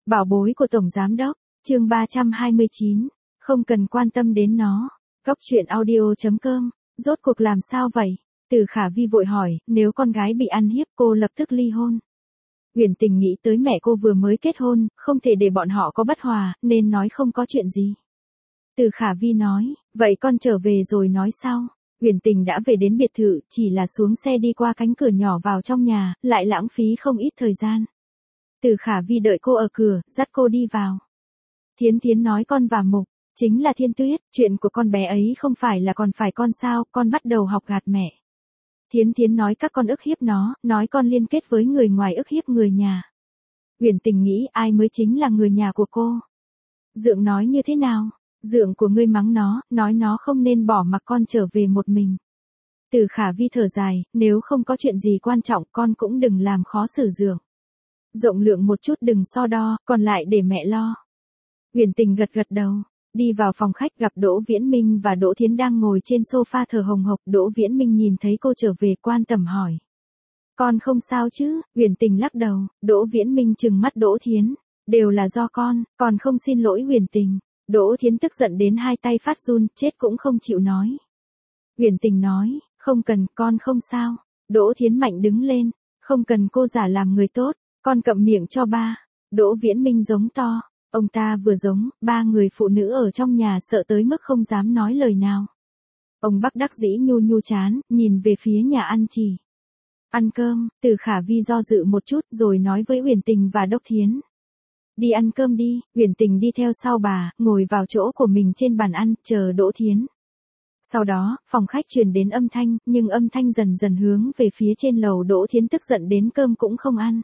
Bảo bối của Tổng Giám Đốc, chương 329, không cần quan tâm đến nó. Góc truyện audio.com, rốt cuộc làm sao vậy? Từ Khả Vi vội hỏi, nếu con gái bị ăn hiếp cô lập tức ly hôn. Uyển Tình nghĩ tới mẹ cô vừa mới kết hôn, không thể để bọn họ có bất hòa, nên nói không có chuyện gì. Từ Khả Vi nói, vậy con trở về rồi nói sau. Uyển Tình đã về đến biệt thự, chỉ là xuống xe đi qua cánh cửa nhỏ vào trong nhà, lại lãng phí không ít thời gian. Từ Khả Vi đợi cô ở cửa, dắt cô đi vào. Thiến Thiến nói con và Mục, chính là Thiên Tuyết, chuyện của con bé ấy không phải là còn phải con sao, con bắt đầu học gạt mẹ. Thiến Thiến nói các con ức hiếp nó, nói con liên kết với người ngoài ức hiếp người nhà. Uyển Tình nghĩ ai mới chính là người nhà của cô. Dượng nói như thế nào? Dượng của ngươi mắng nó, nói nó không nên bỏ mặc con trở về một mình. Từ Khả Vi thở dài, nếu không có chuyện gì quan trọng con cũng đừng làm khó xử dượng. Rộng lượng một chút đừng so đo, còn lại để mẹ lo. Uyển Tình gật gật đầu, đi vào phòng khách gặp Đỗ Viễn Minh và Đỗ Thiến đang ngồi trên sofa thở hồng hộc. Đỗ Viễn Minh nhìn thấy cô trở về quan tâm hỏi. Con không sao chứ? Uyển Tình lắc đầu. Đỗ Viễn Minh trừng mắt Đỗ Thiến. Đều là do con không xin lỗi Uyển Tình. Đỗ Thiến tức giận đến hai tay phát run, chết cũng không chịu nói. Uyển Tình nói, không cần, con không sao. Đỗ Thiến mạnh đứng lên, không cần cô giả làm người tốt, con cậm miệng cho ba. Đỗ Viễn Minh giống to, ông ta vừa giống, ba người phụ nữ ở trong nhà sợ tới mức không dám nói lời nào. Ông Bắc đắc dĩ nhu nhu chán, nhìn về phía nhà ăn chỉ. Ăn cơm, Từ Khả Vi do dự một chút rồi nói với Uyển Tình và Đốc Thiến. Đi ăn cơm đi. Uyển Tình đi theo sau bà, ngồi vào chỗ của mình trên bàn ăn, chờ Đỗ Thiến. Sau đó, phòng khách truyền đến âm thanh, nhưng âm thanh dần dần hướng về phía trên lầu. Đỗ Thiến tức giận đến cơm cũng không ăn.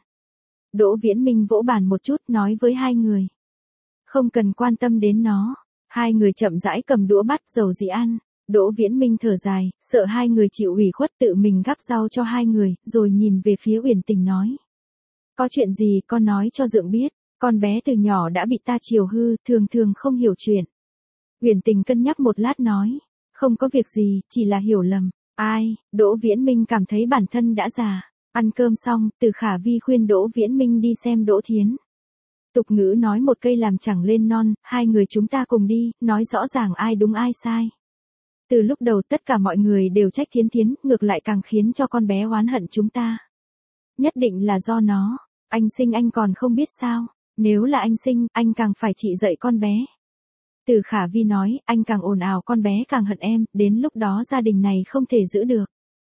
Đỗ Viễn Minh vỗ bàn một chút nói với hai người. Không cần quan tâm đến nó. Hai người chậm rãi cầm đũa bắt dầu gì ăn. Đỗ Viễn Minh thở dài, sợ hai người chịu ủy khuất tự mình gắp rau cho hai người, rồi nhìn về phía Uyển Tình nói. Có chuyện gì con nói cho dượng biết. Con bé từ nhỏ đã bị ta chiều hư, thường thường không hiểu chuyện. Uyển Tình cân nhắc một lát nói, không có việc gì, chỉ là hiểu lầm. Ai? Đỗ Viễn Minh cảm thấy bản thân đã già. Ăn cơm xong, Từ Khả Vi khuyên Đỗ Viễn Minh đi xem Đỗ Thiến. Tục ngữ nói một cây làm chẳng lên non, hai người chúng ta cùng đi, nói rõ ràng ai đúng ai sai. Từ lúc đầu tất cả mọi người đều trách Thiến Thiến, ngược lại càng khiến cho con bé oán hận chúng ta. Nhất định là do nó, anh sinh anh còn không biết sao. Nếu là anh sinh, anh càng phải trị dạy con bé. Từ Khả Vi nói, anh càng ồn ào con bé càng hận em, đến lúc đó gia đình này không thể giữ được.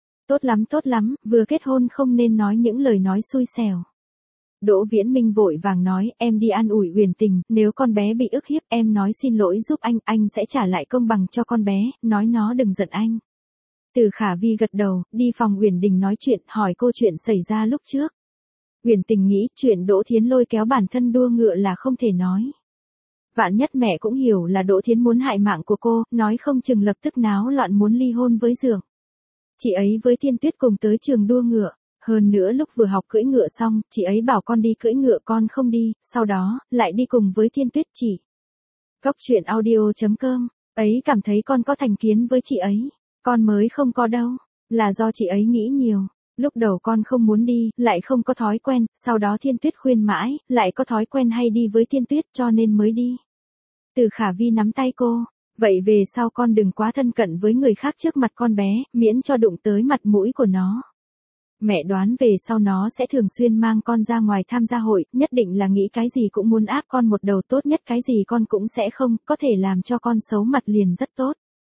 Tốt lắm, vừa kết hôn không nên nói những lời nói xui xẻo. Đỗ Viễn Minh vội vàng nói, em đi an ủi Uyển Tình, nếu con bé bị ức hiếp em nói xin lỗi giúp anh sẽ trả lại công bằng cho con bé, nói nó đừng giận anh. Từ Khả Vi gật đầu, đi phòng Uyển Đình nói chuyện, hỏi cô chuyện xảy ra lúc trước. Uyển Tình nghĩ chuyện Đỗ Thiến lôi kéo bản thân đua ngựa là không thể nói. Vạn nhất mẹ cũng hiểu là Đỗ Thiến muốn hại mạng của cô, nói không chừng lập tức náo loạn muốn ly hôn với dượng. Chị ấy với Thiên Tuyết cùng tới trường đua ngựa, hơn nữa lúc vừa học cưỡi ngựa xong, chị ấy bảo con đi cưỡi ngựa con không đi, sau đó, lại đi cùng với Thiên Tuyết chỉ. Góc truyện audio.com, ấy cảm thấy con có thành kiến với chị ấy, con mới không có đâu, là do chị ấy nghĩ nhiều. Lúc đầu con không muốn đi, lại không có thói quen, sau đó Thiên Tuyết khuyên mãi, lại có thói quen hay đi với Thiên Tuyết cho nên mới đi. Từ Khả Vi nắm tay cô, vậy về sau con đừng quá thân cận với người khác trước mặt con bé, miễn cho đụng tới mặt mũi của nó. Mẹ đoán về sau nó sẽ thường xuyên mang con ra ngoài tham gia hội, nhất định là nghĩ cái gì cũng muốn áp con một đầu, tốt nhất cái gì con cũng sẽ không, có thể làm cho con xấu mặt liền rất tốt.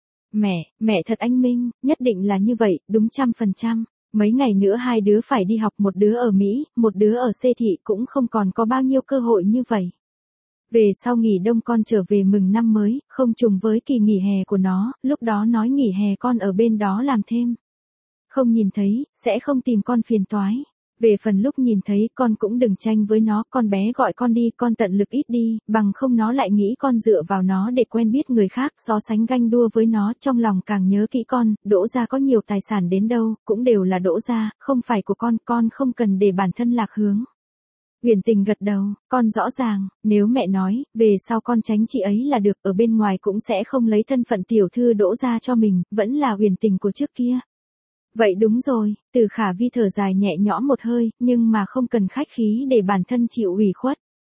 Mẹ thật anh minh, nhất định là như vậy, đúng 100%. Mấy ngày nữa hai đứa phải đi học, một đứa ở Mỹ, một đứa ở C thị, cũng không còn có bao nhiêu cơ hội như vậy. Về sau nghỉ đông con trở về mừng năm mới, không trùng với kỳ nghỉ hè của nó, lúc đó nói nghỉ hè con ở bên đó làm thêm. Không nhìn thấy, sẽ không tìm con phiền toái. Về phần lúc nhìn thấy con cũng đừng tranh với nó, con bé gọi con đi, con tận lực ít đi, bằng không nó lại nghĩ con dựa vào nó để quen biết người khác, so sánh ganh đua với nó, trong lòng càng nhớ kỹ con, Đỗ gia có nhiều tài sản đến đâu, cũng đều là Đỗ gia, không phải của con không cần để bản thân lạc hướng. Uyển Tình gật đầu, con rõ ràng, nếu mẹ nói, về sau con tránh chị ấy là được, ở bên ngoài cũng sẽ không lấy thân phận tiểu thư Đỗ gia cho mình, vẫn là Uyển Tình của trước kia. Vậy đúng rồi, Từ Khả Vi thở dài nhẹ nhõm một hơi, nhưng mà không cần khách khí để bản thân chịu ủy khuất.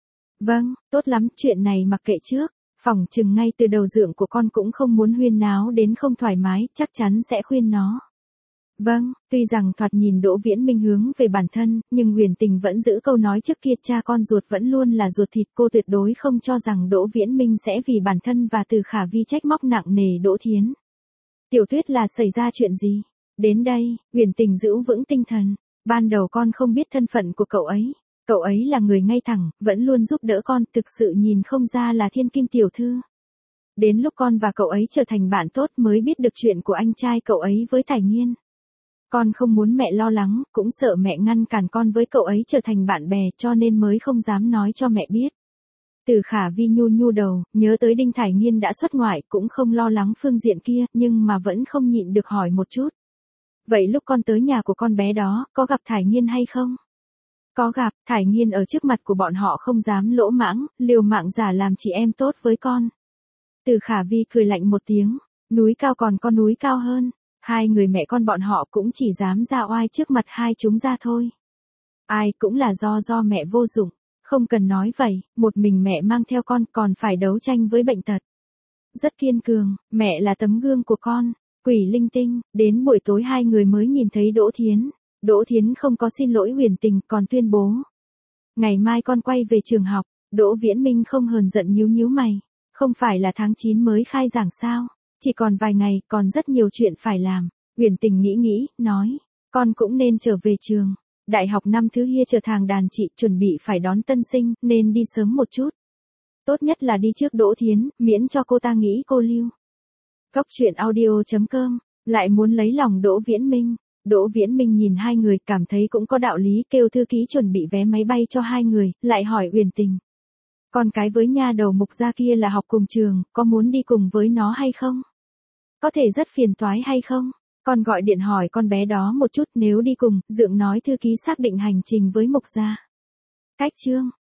Vâng, tốt lắm, chuyện này mặc kệ trước. Phỏng chừng ngay từ đầu dượng của con cũng không muốn huyên náo đến không thoải mái, chắc chắn sẽ khuyên nó. Vâng, tuy rằng thoạt nhìn Đỗ Viễn Minh hướng về bản thân, nhưng Huyền Tình vẫn giữ câu nói trước kia cha con ruột vẫn luôn là ruột thịt, cô tuyệt đối không cho rằng Đỗ Viễn Minh sẽ vì bản thân và Từ Khả Vi trách móc nặng nề Đỗ Thiến. Tiểu Tuyết là xảy ra chuyện gì? Đến đây, Huyền Tình giữ vững tinh thần. Ban đầu con không biết thân phận của cậu ấy. Cậu ấy là người ngay thẳng, vẫn luôn giúp đỡ con, thực sự nhìn không ra là thiên kim tiểu thư. Đến lúc con và cậu ấy trở thành bạn tốt mới biết được chuyện của anh trai cậu ấy với Thải Nghiên. Con không muốn mẹ lo lắng, cũng sợ mẹ ngăn cản con với cậu ấy trở thành bạn bè cho nên mới không dám nói cho mẹ biết. Từ Khả Vi nhu nhu đầu, nhớ tới Đinh Thải Nghiên đã xuất ngoại cũng không lo lắng phương diện kia nhưng mà vẫn không nhịn được hỏi một chút. Vậy lúc con tới nhà của con bé đó, có gặp Thải Nghiên hay không? Có gặp, Thải Nghiên ở trước mặt của bọn họ không dám lỗ mãng, liều mạng giả làm chị em tốt với con. Từ Khả Vi cười lạnh một tiếng, núi cao còn có núi cao hơn. Hai người mẹ con bọn họ cũng chỉ dám ra oai trước mặt hai chúng ra thôi. Ai cũng là do mẹ vô dụng, không cần nói vậy, một mình mẹ mang theo con còn phải đấu tranh với bệnh tật. Rất kiên cường, mẹ là tấm gương của con, quỷ linh tinh, đến buổi tối hai người mới nhìn thấy Đỗ Thiến. Đỗ Thiến không có xin lỗi Huyền Tình còn tuyên bố. Ngày mai con quay về trường học, Đỗ Viễn Minh không hờn giận nhíu nhíu mày. Không phải là tháng 9 mới khai giảng sao? Chỉ còn vài ngày, còn rất nhiều chuyện phải làm. Huyền Tình nghĩ, nói, con cũng nên trở về trường. Đại học năm thứ hai trở thành đàn chị chuẩn bị phải đón tân sinh, nên đi sớm một chút. Tốt nhất là đi trước Đỗ Thiến, miễn cho cô ta nghĩ cô lưu. Góc truyện audio.com, lại muốn lấy lòng Đỗ Viễn Minh. Đỗ Viễn Minh nhìn hai người cảm thấy cũng có đạo lý, kêu thư ký chuẩn bị vé máy bay cho hai người, lại hỏi Huyền Tình. Con cái với nha đầu Mục gia kia là học cùng trường, có muốn đi cùng với nó hay không? Có thể rất phiền toái hay không? Con gọi điện hỏi con bé đó một chút, nếu đi cùng, dượng nói thư ký xác định hành trình với Mục gia. Cách chương